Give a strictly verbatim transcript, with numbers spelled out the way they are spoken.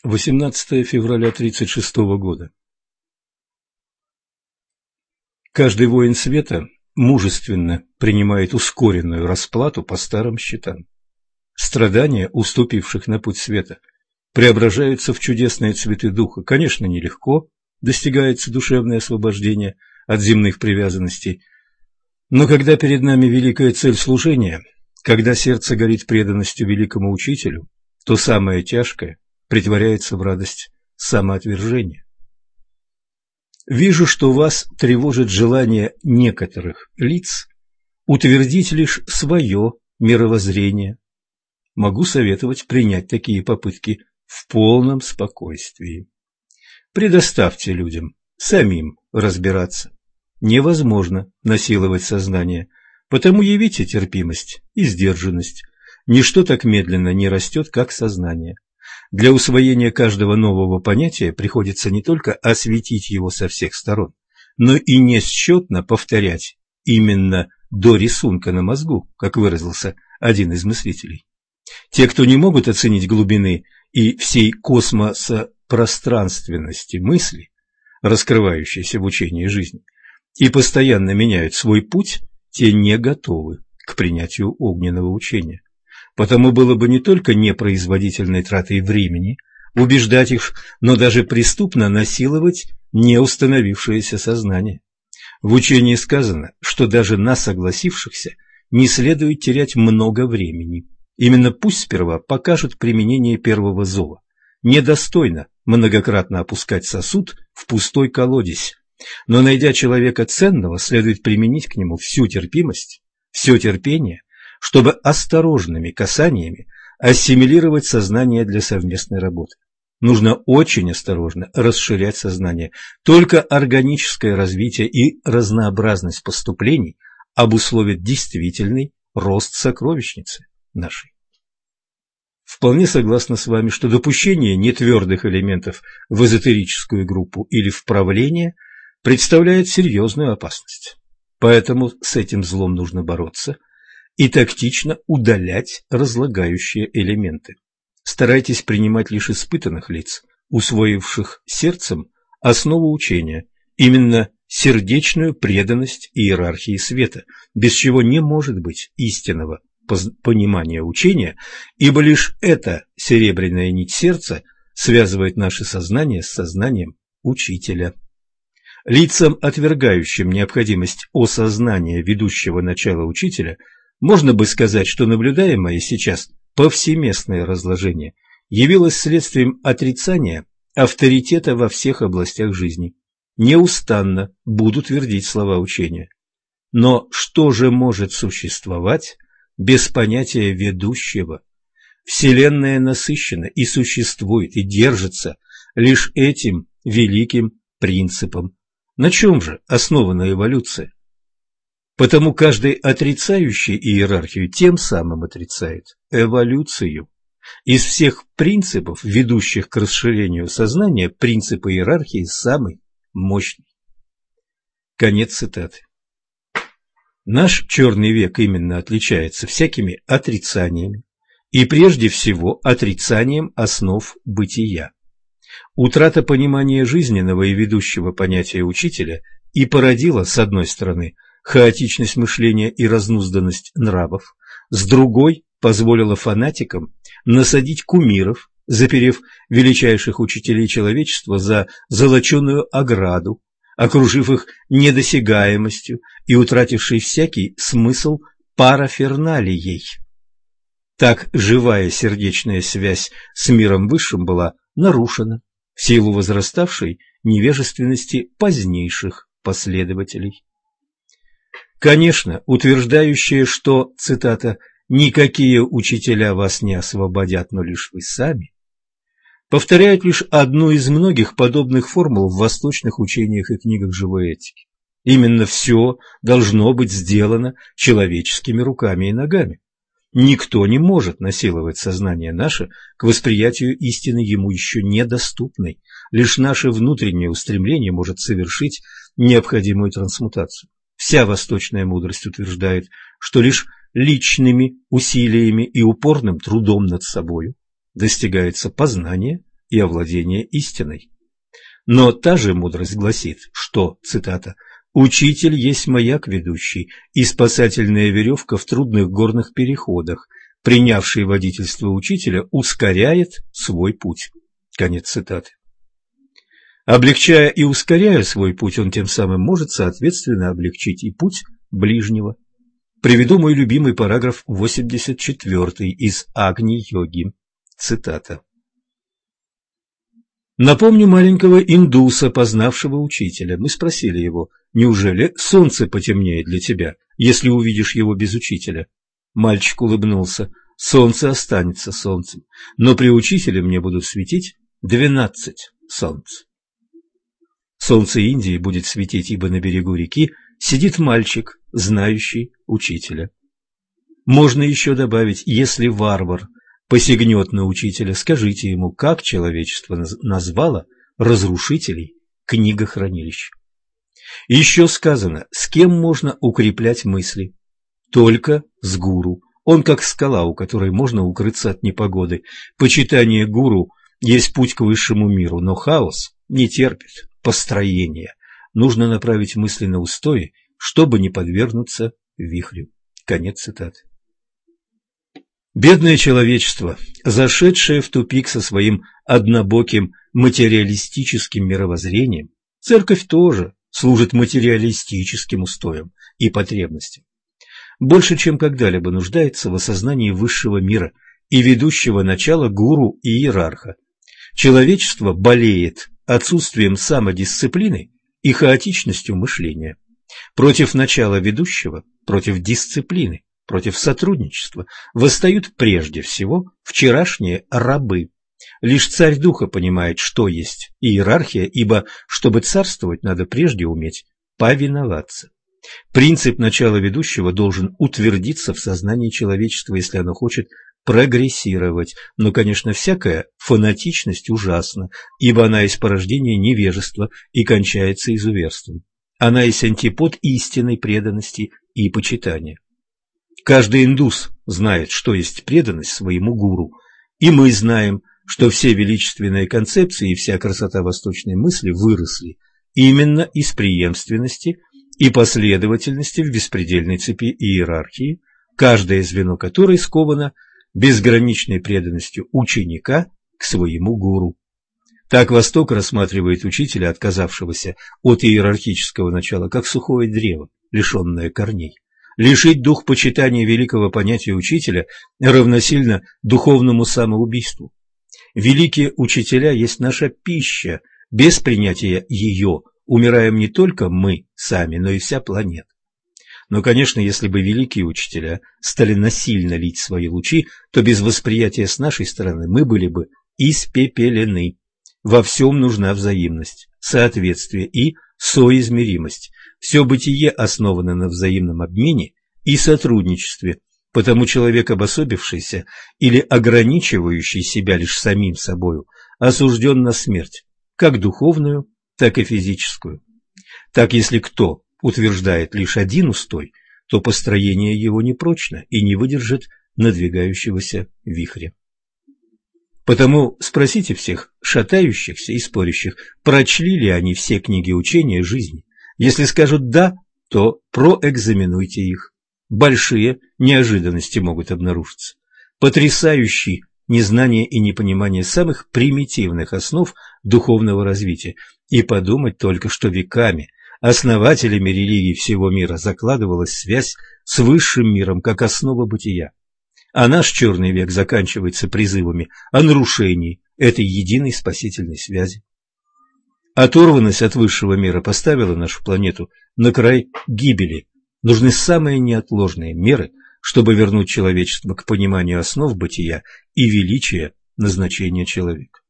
восемнадцатое февраля тридцать шестого года. Каждый воин света мужественно принимает ускоренную расплату по старым счетам. Страдания уступивших на путь света преображаются в чудесные цветы духа. Конечно, нелегко достигается душевное освобождение от земных привязанностей, но когда перед нами великая цель служения, когда сердце горит преданностью великому учителю, то самое тяжкое притворяется в радость самоотвержения. Вижу, что вас тревожит желание некоторых лиц утвердить лишь свое мировоззрение. Могу советовать принять такие попытки в полном спокойствии. Предоставьте людям самим разбираться. Невозможно насиловать сознание, потому явите терпимость и сдержанность. Ничто так медленно не растет, как сознание. Для усвоения каждого нового понятия приходится не только осветить его со всех сторон, но и несчетно повторять именно до рисунка на мозгу, как выразился один из мыслителей. Те, кто не могут оценить глубины и всей космосопространственности мысли, раскрывающейся в учении жизни, и постоянно меняют свой путь, те не готовы к принятию огненного учения. Потому было бы не только непроизводительной тратой времени убеждать их, но даже преступно насиловать неустановившееся сознание. В учении сказано, что даже на согласившихся не следует терять много времени. Именно пусть сперва покажут применение первого зова. Недостойно многократно опускать сосуд в пустой колодезь, но, найдя человека ценного, следует применить к нему всю терпимость, все терпение, чтобы осторожными касаниями ассимилировать сознание для совместной работы. Нужно очень осторожно расширять сознание. Только органическое развитие и разнообразность поступлений обусловит действительный рост сокровищницы нашей. Вполне согласна с вами, что допущение нетвердых элементов в эзотерическую группу или в правление представляет серьезную опасность. Поэтому с этим злом нужно бороться и тактично удалять разлагающие элементы. Старайтесь принимать лишь испытанных лиц, усвоивших сердцем основу учения, именно сердечную преданность иерархии света, без чего не может быть истинного понимания учения, ибо лишь эта серебряная нить сердца связывает наше сознание с сознанием учителя. Лицам, отвергающим необходимость осознания ведущего начала учителя, можно бы сказать, что наблюдаемое сейчас повсеместное разложение явилось следствием отрицания авторитета во всех областях жизни. Неустанно буду твердить слова учения. Но что же может существовать без понятия ведущего? Вселенная насыщена и существует, и держится лишь этим великим принципом. На чем же основана эволюция? Потому каждый отрицающий иерархию тем самым отрицает эволюцию. Из всех принципов, ведущих к расширению сознания, принцип иерархии самый мощный. Конец цитаты. Наш черный век именно отличается всякими отрицаниями, и прежде всего отрицанием основ бытия. Утрата понимания жизненного и ведущего понятия учителя и породила, с одной стороны, хаотичность мышления и разнузданность нравов, с другой позволила фанатикам насадить кумиров, заперев величайших учителей человечества за золоченую ограду, окружив их недосягаемостью и утратившей всякий смысл параферналией. Так живая сердечная связь с миром высшим была нарушена в силу возраставшей невежественности позднейших последователей. Конечно, утверждающие, что, цитата, «никакие учителя вас не освободят, но лишь вы сами», повторяют лишь одну из многих подобных формул в восточных учениях и книгах живой этики. Именно все должно быть сделано человеческими руками и ногами. Никто не может насиловать сознание наше к восприятию истины ему еще недоступной. Лишь наше внутреннее устремление может совершить необходимую трансмутацию. Вся восточная мудрость утверждает, что лишь личными усилиями и упорным трудом над собою достигается познание и овладение истиной. Но та же мудрость гласит, что, цитата, «Учитель есть маяк ведущий и спасательная веревка в трудных горных переходах. Принявший водительство учителя ускоряет свой путь». Конец цитаты. Облегчая и ускоряя свой путь, он тем самым может, соответственно, облегчить и путь ближнего. Приведу мой любимый параграф восемьдесят четвёртый из Агни-йоги. Цитата. Напомню маленького индуса, познавшего учителя. Мы спросили его: «Неужели солнце потемнеет для тебя, если увидишь его без учителя?» Мальчик улыбнулся: «Солнце останется солнцем, но при учителе мне будут светить двенадцать солнц». Солнце Индии будет светить, ибо на берегу реки сидит мальчик, знающий учителя. Можно еще добавить: если варвар посягнет на учителя, скажите ему, как человечество назвало разрушителей книгохранилищ. Еще сказано, с кем можно укреплять мысли? Только с гуру. Он как скала, у которой можно укрыться от непогоды. Почитание гуру есть путь к высшему миру, но хаос не терпит построения. Нужно направить мысли на устои, чтобы не подвергнуться вихрю. Конец цитаты. Бедное человечество, зашедшее в тупик со своим однобоким материалистическим мировоззрением, церковь тоже служит материалистическим устоям и потребностям. Больше, чем когда-либо нуждается в осознании высшего мира и ведущего начала гуру и иерарха. Человечество болеет отсутствием самодисциплины и хаотичностью мышления. Против начала ведущего, против дисциплины, против сотрудничества восстают прежде всего вчерашние рабы. Лишь царь духа понимает, что есть иерархия, ибо, чтобы царствовать, надо прежде уметь повиноваться. Принцип начала ведущего должен утвердиться в сознании человечества, если оно хочет прогрессировать. Но, конечно, всякая фанатичность ужасна, ибо она есть порождение невежества и кончается изуверством. Она есть антипод истинной преданности и почитания. Каждый индус знает, что есть преданность своему гуру, и мы знаем, что все величественные концепции и вся красота восточной мысли выросли именно из преемственности и последовательности в беспредельной цепи иерархии, каждое звено которой сковано безграничной преданностью ученика к своему гуру. Так Восток рассматривает учителя, отказавшегося от иерархического начала, как сухое древо, лишенное корней. Лишить дух почитания великого понятия учителя равносильно духовному самоубийству. Великие учителя есть наша пища, без принятия ее умираем не только мы сами, но и вся планета. Но, конечно, если бы великие учителя стали насильно лить свои лучи, то без восприятия с нашей стороны мы были бы испепелены. Во всем нужна взаимность, соответствие и соизмеримость. Все бытие основано на взаимном обмене и сотрудничестве, потому человек, обособившийся или ограничивающий себя лишь самим собою, осужден на смерть, как духовную, так и физическую. Так, если кто утверждает лишь один устой, то построение его непрочно и не выдержит надвигающегося вихря. Потому спросите всех шатающихся и спорящих, прочли ли они все книги учения жизни. Если скажут «да», то проэкзаменуйте их. Большие неожиданности могут обнаружиться. Потрясающие незнание и непонимание самых примитивных основ духовного развития. И подумать только, что веками основателями религий всего мира закладывалась связь с высшим миром как основа бытия. А наш черный век заканчивается призывами о нарушении этой единой спасительной связи. Оторванность от высшего мира поставила нашу планету на край гибели. Нужны самые неотложные меры, чтобы вернуть человечество к пониманию основ бытия и величия назначения человека.